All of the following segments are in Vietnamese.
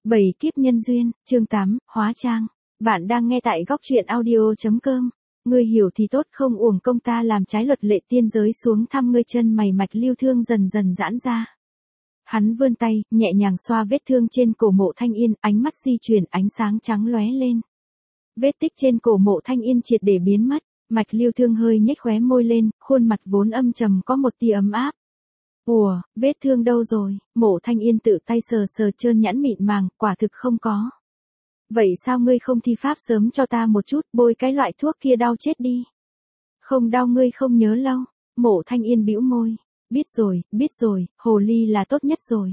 Bảy kiếp nhân duyên, chương 8, hóa trang. Bạn đang nghe tại góc truyện audio.com. Ngươi hiểu thì tốt, không uổng công ta làm trái luật lệ tiên giới xuống thăm ngươi. Chân mày Mạch Lưu Thương dần dần giãn ra. Hắn vươn tay, nhẹ nhàng xoa vết thương trên cổ Mộ Thanh Yên, ánh mắt di chuyển, ánh sáng trắng lóe lên. Vết tích trên cổ Mộ Thanh Yên triệt để biến mất. Mạch Lưu Thương hơi nhếch khóe môi lên, khuôn mặt vốn âm trầm có một tia ấm áp. Ủa, vết thương đâu rồi? Mộ Thanh Yên tự tay sờ sờ trơn nhẵn mịn màng, quả thực không có. Vậy sao ngươi không thi pháp sớm cho ta một chút, bôi cái loại thuốc kia đau chết đi. Không đau ngươi không nhớ lâu. Mộ Thanh Yên bĩu môi. Biết rồi, hồ ly là tốt nhất rồi.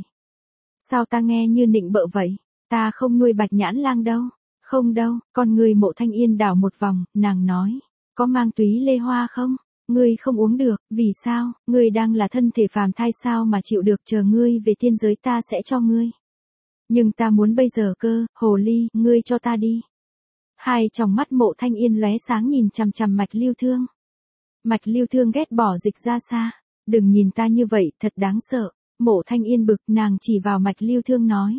Sao ta nghe như nịnh bợ vậy? Ta không nuôi Bạch Nhãn Lang đâu. Không đâu, con người Mộ Thanh Yên đảo một vòng, nàng nói. Có mang túy lê hoa không? Ngươi không uống được, vì sao? Ngươi đang là thân thể phàm thai sao mà chịu được, chờ ngươi về tiên giới ta sẽ cho ngươi. Nhưng ta muốn bây giờ cơ, hồ ly, ngươi cho ta đi. Hai tròng mắt Mộ Thanh Yên lóe sáng nhìn chằm chằm Mạch Lưu Thương. Mạch Lưu Thương ghét bỏ dịch ra xa. Đừng nhìn ta như vậy, thật đáng sợ. Mộ Thanh Yên bực, nàng chỉ vào Mạch Lưu Thương nói.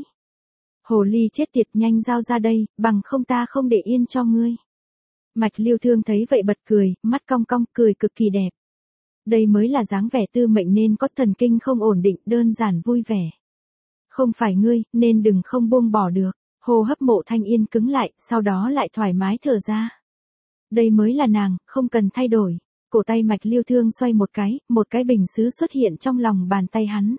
Hồ ly chết tiệt, nhanh giao ra đây, bằng không ta không để yên cho ngươi. Mạch Lưu Thương thấy vậy bật cười, mắt cong cong, cười cực kỳ đẹp. Đây mới là dáng vẻ tư mệnh nên có thần kinh không ổn định, đơn giản vui vẻ. Không phải ngươi, nên đừng không buông bỏ được. Hô hấp Mộ Thanh Yên cứng lại, sau đó lại thoải mái thở ra. Đây mới là nàng, không cần thay đổi. Cổ tay Mạch Lưu Thương xoay một cái bình sứ xuất hiện trong lòng bàn tay hắn.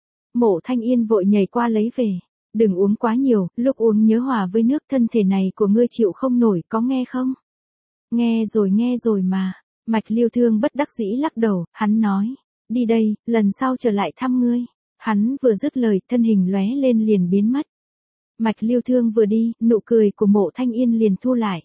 Mộ Thanh Yên vội nhảy qua lấy về. Đừng uống quá nhiều, lúc uống nhớ hòa với nước, thân thể này của ngươi chịu không nổi, có nghe không? Nghe rồi mà. Mạch Lưu Thương bất đắc dĩ lắc đầu, hắn nói. Đi đây, lần sau trở lại thăm ngươi. Hắn vừa dứt lời, thân hình lóe lên liền biến mất. Mạch Lưu Thương vừa đi, nụ cười của Mộ Thanh Yên liền thu lại.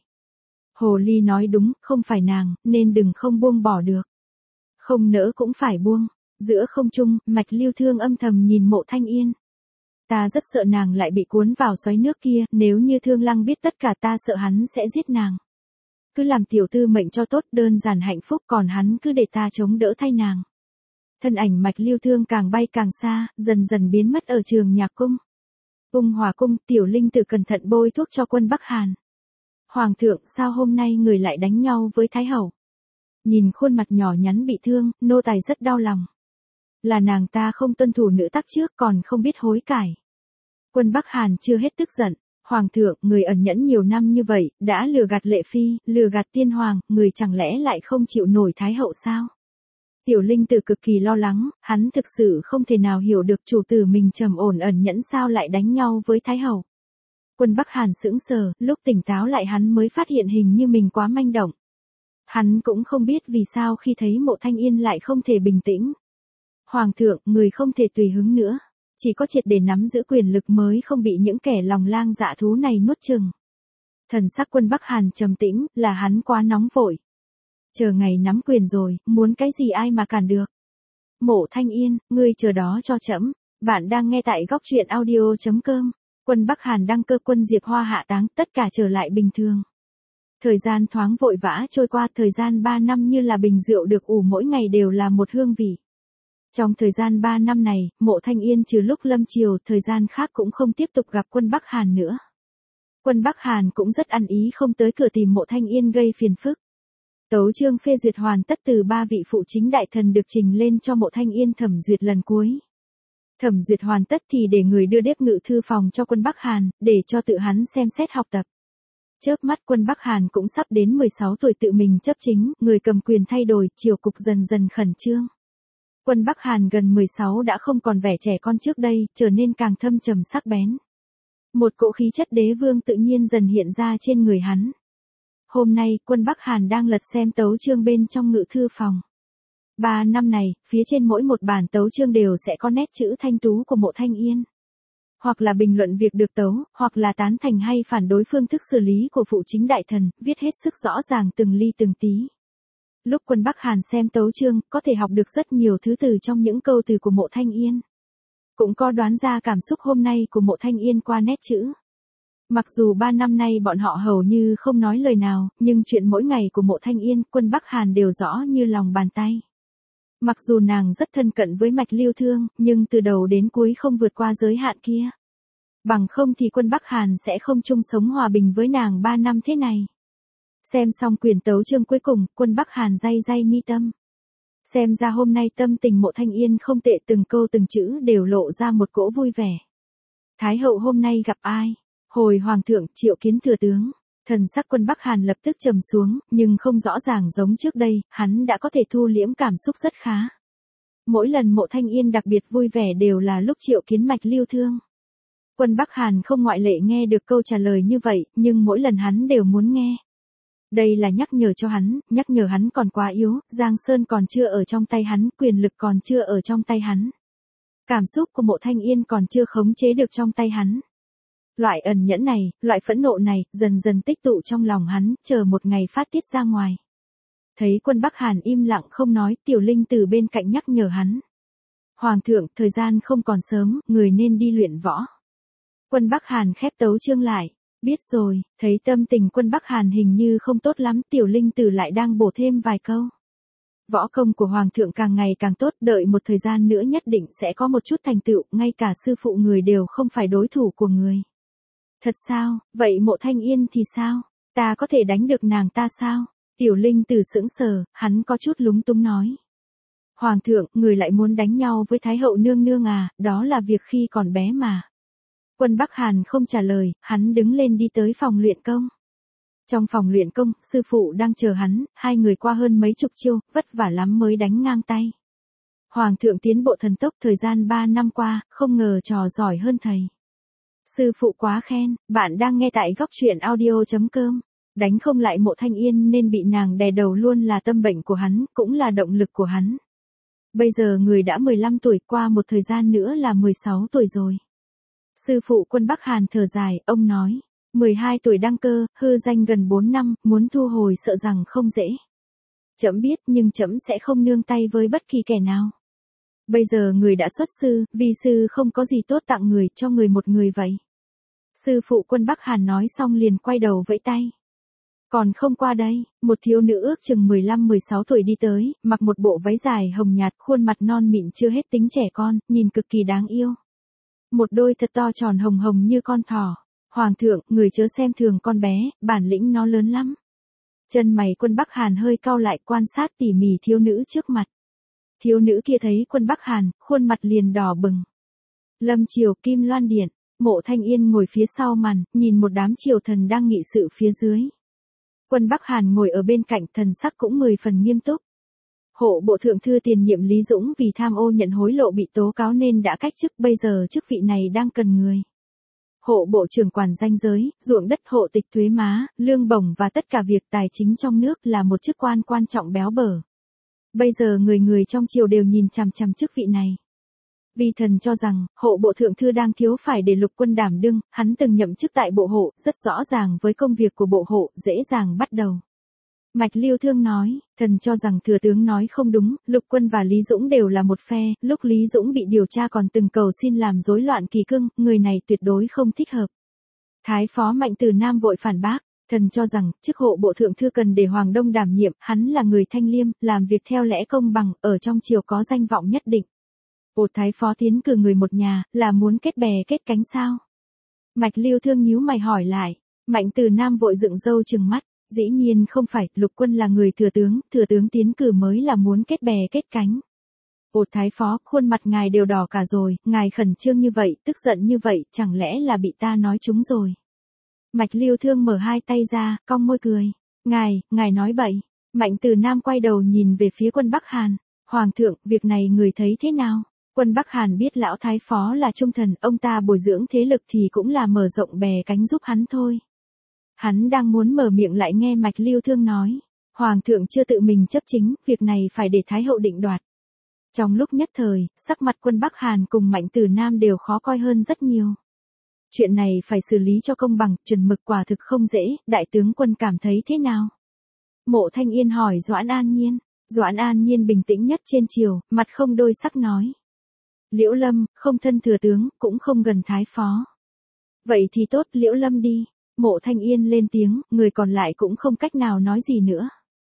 Hồ ly nói đúng, không phải nàng, nên đừng không buông bỏ được. Không nỡ cũng phải buông. Giữa không trung, Mạch Lưu Thương âm thầm nhìn Mộ Thanh Yên. Ta rất sợ nàng lại bị cuốn vào xoáy nước kia, nếu như Thương Lăng biết tất cả ta sợ hắn sẽ giết nàng. Cứ làm tiểu tư mệnh cho tốt, đơn giản hạnh phúc, còn hắn cứ để ta chống đỡ thay nàng. Thân ảnh Mạch Lưu Thương càng bay càng xa, dần dần biến mất ở Trường Nhạc Cung. Ung Hòa Cung, Tiểu Linh Tử cẩn thận bôi thuốc cho Quân Bắc Hàn. Hoàng thượng, sao hôm nay người lại đánh nhau với Thái Hậu? Nhìn khuôn mặt nhỏ nhắn bị thương, nô tài rất đau lòng. Là nàng ta không tuân thủ nữ tắc trước, còn không biết hối cải. Quân Bắc Hàn chưa hết tức giận. Hoàng thượng, người ẩn nhẫn nhiều năm như vậy, đã lừa gạt Lệ Phi, lừa gạt Tiên Hoàng, người chẳng lẽ lại không chịu nổi Thái Hậu sao? Tiểu Linh Tử cực kỳ lo lắng, hắn thực sự không thể nào hiểu được chủ tử mình trầm ổn ẩn nhẫn sao lại đánh nhau với Thái Hậu. Quân Bắc Hàn sững sờ, lúc tỉnh táo lại hắn mới phát hiện hình như mình quá manh động. Hắn cũng không biết vì sao khi thấy Mộ Thanh Yên lại không thể bình tĩnh. Hoàng thượng, người không thể tùy hứng nữa. Chỉ có triệt để nắm giữ quyền lực mới không bị những kẻ lòng lang dạ thú này nuốt chửng. Thần sắc Quân Bắc Hàn trầm tĩnh, là hắn quá nóng vội. Chờ ngày nắm quyền rồi, muốn cái gì ai mà cản được. Mộ Thanh Yên, ngươi chờ đó cho trẫm. Bạn đang nghe tại góc truyện audio.com. Quân Bắc Hàn đăng cơ, quân Diệp Hoa hạ táng, tất cả trở lại bình thường. Thời gian thoáng vội vã trôi qua, thời gian 3 năm như là bình rượu được ủ mỗi ngày đều là một hương vị. Trong thời gian 3 năm này, Mộ Thanh Yên trừ lúc lâm chiều, thời gian khác cũng không tiếp tục gặp Quân Bắc Hàn nữa. Quân Bắc Hàn cũng rất ăn ý không tới cửa tìm Mộ Thanh Yên gây phiền phức. Tấu chương phê duyệt hoàn tất từ 3 vị phụ chính đại thần được trình lên cho Mộ Thanh Yên thẩm duyệt lần cuối. Thẩm duyệt hoàn tất thì để người đưa đếp ngự thư phòng cho Quân Bắc Hàn, để cho tự hắn xem xét học tập. Chớp mắt Quân Bắc Hàn cũng sắp đến 16 tuổi tự mình chấp chính, người cầm quyền thay đổi, triều cục dần dần khẩn trương. Quân Bắc Hàn gần 16 đã không còn vẻ trẻ con trước đây, trở nên càng thâm trầm sắc bén. Một cỗ khí chất đế vương tự nhiên dần hiện ra trên người hắn. Hôm nay, Quân Bắc Hàn đang lật xem tấu chương bên trong ngự thư phòng. 3 năm này, phía trên mỗi một bản tấu chương đều sẽ có nét chữ thanh tú của Mộ Thanh Yên. Hoặc là bình luận việc được tấu, hoặc là tán thành hay phản đối phương thức xử lý của phụ chính đại thần, viết hết sức rõ ràng từng ly từng tí. Lúc Quân Bắc Hàn xem tấu chương, có thể học được rất nhiều thứ từ trong những câu từ của Mộ Thanh Yên. Cũng có đoán ra cảm xúc hôm nay của Mộ Thanh Yên qua nét chữ. Mặc dù 3 năm nay bọn họ hầu như không nói lời nào, nhưng chuyện mỗi ngày của Mộ Thanh Yên, Quân Bắc Hàn đều rõ như lòng bàn tay. Mặc dù nàng rất thân cận với Mạch Lưu Thương, nhưng từ đầu đến cuối không vượt qua giới hạn kia. Bằng không thì quân Bắc Hàn sẽ không chung sống hòa bình với nàng 3 năm thế này. Xem xong quyền tấu chương cuối cùng, quân Bắc Hàn day day mi tâm. Xem ra hôm nay tâm tình Mộ Thanh Yên không tệ, từng câu từng chữ đều lộ ra một cỗ vui vẻ. Thái hậu hôm nay gặp ai? Hồi hoàng thượng triệu kiến thừa tướng. Thần sắc quân Bắc Hàn lập tức trầm xuống, nhưng không rõ ràng giống trước đây, hắn đã có thể thu liễm cảm xúc rất khá. Mỗi lần Mộ Thanh Yên đặc biệt vui vẻ đều là lúc triệu kiến Mạch Lưu Thương. Quân Bắc Hàn không ngoại lệ nghe được câu trả lời như vậy, nhưng mỗi lần hắn đều muốn nghe. Đây là nhắc nhở cho hắn, nhắc nhở hắn còn quá yếu, Giang Sơn còn chưa ở trong tay hắn, quyền lực còn chưa ở trong tay hắn. Cảm xúc của Mộ Thanh Yên còn chưa khống chế được trong tay hắn. Loại ẩn nhẫn này, loại phẫn nộ này, dần dần tích tụ trong lòng hắn, chờ một ngày phát tiết ra ngoài. Thấy quân Bắc Hàn im lặng không nói, Tiểu Linh từ bên cạnh nhắc nhở hắn. Hoàng thượng, thời gian không còn sớm, người nên đi luyện võ. Quân Bắc Hàn khép tấu chương lại. Biết rồi, thấy tâm tình quân Bắc Hàn hình như không tốt lắm, Tiểu Linh Tử lại đang bổ thêm vài câu. Võ công của Hoàng thượng càng ngày càng tốt, đợi một thời gian nữa nhất định sẽ có một chút thành tựu, ngay cả sư phụ người đều không phải đối thủ của người. Thật sao, vậy Mộ Thanh Yên thì sao? Ta có thể đánh được nàng ta sao? Tiểu Linh Tử sững sờ, hắn có chút lúng túng nói. Hoàng thượng, người lại muốn đánh nhau với Thái hậu nương nương à, đó là việc khi còn bé mà. Quân Bắc Hàn không trả lời, hắn đứng lên đi tới phòng luyện công. Trong phòng luyện công, sư phụ đang chờ hắn, hai người qua hơn mấy chục chiêu, vất vả lắm mới đánh ngang tay. Hoàng thượng tiến bộ thần tốc, thời gian 3 năm qua, không ngờ trò giỏi hơn thầy. Sư phụ quá khen, bạn đang nghe tại góc truyện audio.com. Đánh không lại Mộ Thanh Yên nên bị nàng đè đầu luôn là tâm bệnh của hắn, cũng là động lực của hắn. Bây giờ người đã 15 tuổi, qua một thời gian nữa là 16 tuổi rồi. Sư phụ quân Bắc Hàn thở dài, ông nói, 12 tuổi đăng cơ, hư danh gần 4 năm, muốn thu hồi sợ rằng không dễ. Trẫm biết nhưng trẫm sẽ không nương tay với bất kỳ kẻ nào. Bây giờ người đã xuất sư, vì sư không có gì tốt tặng người, cho người một người vậy. Sư phụ quân Bắc Hàn nói xong liền quay đầu vẫy tay. Còn không qua đây, một thiếu nữ ước chừng 15-16 tuổi đi tới, mặc một bộ váy dài hồng nhạt, khuôn mặt non mịn chưa hết tính trẻ con, nhìn cực kỳ đáng yêu. Một đôi thật to tròn hồng hồng như con thỏ. Hoàng thượng, người chớ xem thường con bé, bản lĩnh nó lớn lắm. Chân mày quân Bắc Hàn hơi cau lại, quan sát tỉ mỉ thiếu nữ trước mặt. Thiếu nữ kia thấy quân Bắc Hàn, khuôn mặt liền đỏ bừng. Lâm triều Kim Loan Điện, Mộ Thanh Yên ngồi phía sau màn, nhìn một đám triều thần đang nghị sự phía dưới. Quân Bắc Hàn ngồi ở bên cạnh, thần sắc cũng 10 phần nghiêm túc. Hộ bộ thượng thư tiền nhiệm Lý Dũng vì tham ô nhận hối lộ bị tố cáo nên đã cách chức, bây giờ chức vị này đang cần người. Hộ bộ trưởng quản danh giới, ruộng đất, hộ tịch thuế má, lương bổng và tất cả việc tài chính trong nước là một chức quan quan trọng béo bở. Bây giờ người người trong triều đều nhìn chằm chằm chức vị này. Vi thần cho rằng, hộ bộ thượng thư đang thiếu phải để Lục Quân đảm đương, hắn từng nhậm chức tại bộ hộ, rất rõ ràng với công việc của bộ hộ, dễ dàng bắt đầu. Mạch Lưu Thương nói, thần cho rằng thừa tướng nói không đúng, Lục Quân và Lý Dũng đều là một phe, lúc Lý Dũng bị điều tra còn từng cầu xin làm rối loạn kỳ cương, người này tuyệt đối không thích hợp. Thái phó Mạnh Từ Nam vội phản bác, thần cho rằng, chức hộ bộ thượng thư cần để Hoàng Đông đảm nhiệm, hắn là người thanh liêm, làm việc theo lẽ công bằng, ở trong triều có danh vọng nhất định. Ồ, thái phó tiến cử người một nhà, là muốn kết bè kết cánh sao? Mạch Lưu Thương nhíu mày hỏi lại, Mạnh Từ Nam vội dựng râu trừng mắt. Dĩ nhiên không phải, Lục Quân là người thừa tướng tiến cử mới là muốn kết bè kết cánh. Ồ thái phó, khuôn mặt ngài đều đỏ cả rồi, ngài khẩn trương như vậy, tức giận như vậy, chẳng lẽ là bị ta nói trúng rồi. Mạch Lưu Thương mở hai tay ra, cong môi cười. Ngài nói bậy. Mạnh Từ Nam quay đầu nhìn về phía quân Bắc Hàn. Hoàng thượng, việc này người thấy thế nào? Quân Bắc Hàn biết lão thái phó là trung thần, ông ta bồi dưỡng thế lực thì cũng là mở rộng bè cánh giúp hắn thôi. Hắn đang muốn mở miệng lại nghe Mạch Lưu Thương nói. Hoàng thượng chưa tự mình chấp chính, việc này phải để Thái hậu định đoạt. Trong lúc nhất thời, sắc mặt quân Bắc Hàn cùng Mạnh Từ Nam đều khó coi hơn rất nhiều. Chuyện này phải xử lý cho công bằng, chuẩn mực quả thực không dễ, đại tướng quân cảm thấy thế nào? Mộ Thanh Yên hỏi Doãn An Nhiên. Doãn An Nhiên bình tĩnh nhất trên triều, mặt không đôi sắc nói. Liễu Lâm, không thân thừa tướng, cũng không gần thái phó. Vậy thì tốt, Liễu Lâm đi. Mộ Thanh Yên lên tiếng, người còn lại cũng không cách nào nói gì nữa.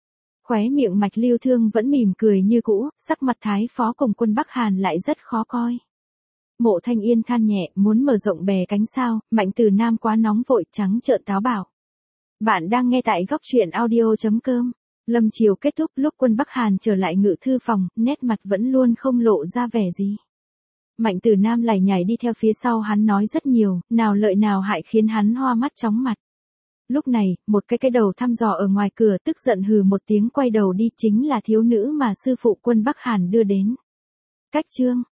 Khóe miệng Mạch Lưu Thương vẫn mỉm cười như cũ, sắc mặt thái phó cùng quân Bắc Hàn lại rất khó coi. Mộ Thanh Yên than nhẹ, muốn mở rộng bè cánh sao, Mạnh Từ Nam quá nóng vội, trắng trợn táo bảo. Bạn đang nghe tại góc truyện audio.com. Lâm chiều kết thúc, lúc quân Bắc Hàn trở lại ngự thư phòng, nét mặt vẫn luôn không lộ ra vẻ gì. Mạnh Từ Nam lải nhải đi theo phía sau hắn nói rất nhiều, nào lợi nào hại khiến hắn hoa mắt chóng mặt. Lúc này, một cái đầu thăm dò ở ngoài cửa tức giận hừ một tiếng quay đầu đi, chính là thiếu nữ mà sư phụ quân Bắc Hàn đưa đến. Cách chương